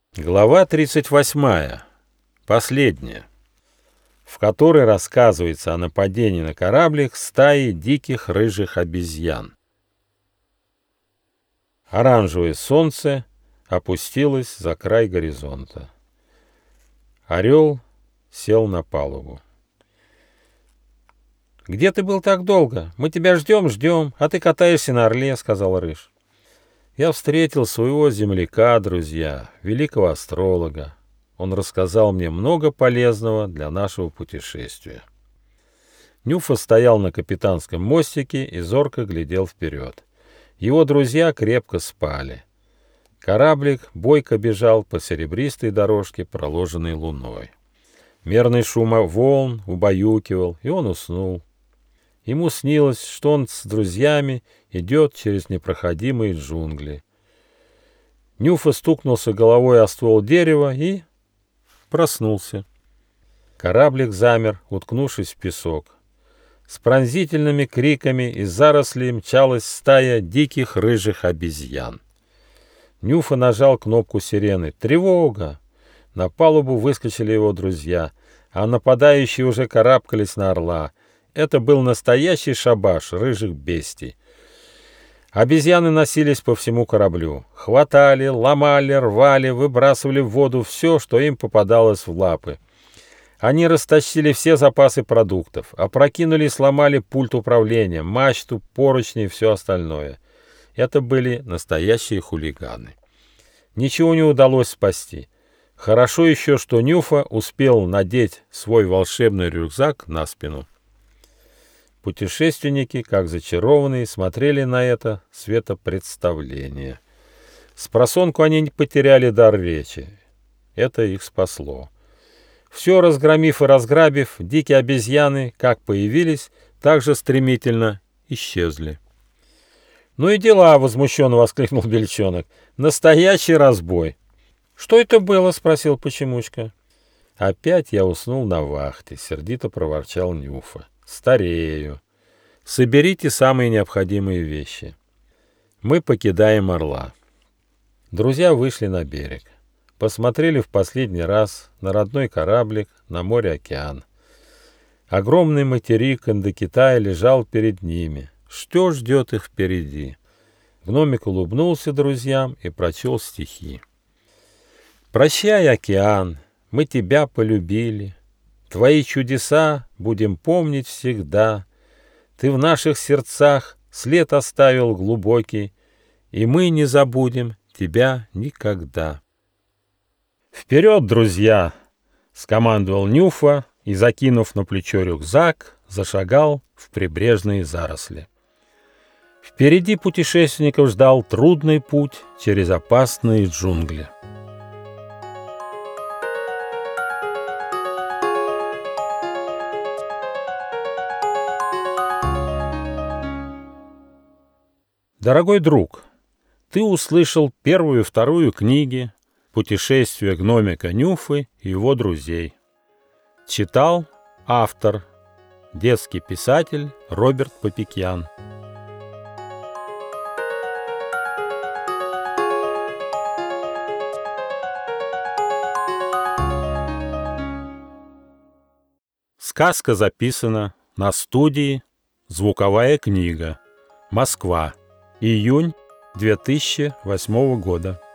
Глава 38, последняя, в которой рассказывается о нападении на кораблик стаи диких рыжих обезьян. Оранжевое солнце опустилось за край горизонта. Орел сел на палубу. «Где ты был так долго? Мы тебя ждем, а ты катаешься на орле», — сказал Рыж. «Я встретил своего земляка, друзья, великого астролога. Он рассказал мне много полезного для нашего путешествия». Нюфа стоял на капитанском мостике и зорко глядел вперед. Его друзья крепко спали. Кораблик бойко бежал по серебристой дорожке, проложенной луной. Мерный шум волн убаюкивал, и он уснул. Ему снилось, что он с друзьями идет через непроходимые джунгли. Нюфа стукнулся головой о ствол дерева и проснулся. Кораблик замер, уткнувшись в песок. С пронзительными криками из зарослей мчалась стая диких рыжих обезьян. Нюфа нажал кнопку сирены. «Тревога!» На палубу выскочили его друзья, а нападающие уже карабкались на орла. Это был настоящий шабаш рыжих бестий. Обезьяны носились по всему кораблю. Хватали, ломали, рвали, выбрасывали в воду все, что им попадалось в лапы. Они растащили все запасы продуктов, опрокинули и сломали пульт управления, мачту, поручни и все остальное. Это были настоящие хулиганы. Ничего не удалось спасти. Хорошо еще, что Нюфа успел надеть свой волшебный рюкзак на спину. Путешественники, как зачарованные, смотрели на это светопредставление. Спросонку они не потеряли дар речи. Это их спасло. Все разгромив и разграбив, дикие обезьяны, как появились, так же стремительно исчезли. «Ну и дела!» — возмущенно воскликнул Бельчонок. «Настоящий разбой!» «Что это было?» — спросил Почемучка. «Опять я уснул на вахте», — сердито проворчал Нюфа. «Старею. Соберите самые необходимые вещи. Мы покидаем орла». Друзья вышли на берег. Посмотрели в последний раз на родной кораблик, на море-океан. Огромный материк Индокитая лежал перед ними. Что ждет их впереди? Гномик улыбнулся друзьям и прочел стихи. «Прощай, океан, мы тебя полюбили. Твои чудеса будем помнить всегда. Ты в наших сердцах след оставил глубокий, и мы не забудем тебя никогда». «Вперед, друзья!» — скомандовал Нюфа и, закинув на плечо рюкзак, зашагал в прибрежные заросли. Впереди путешественников ждал трудный путь через опасные джунгли. Дорогой друг, ты услышал первую и вторую книги «Путешествие гномика Нюфы и его друзей». Читал автор, детский писатель Роберт Попикьян. Сказка записана на студии «Звуковая книга», Москва, июнь 2008 года.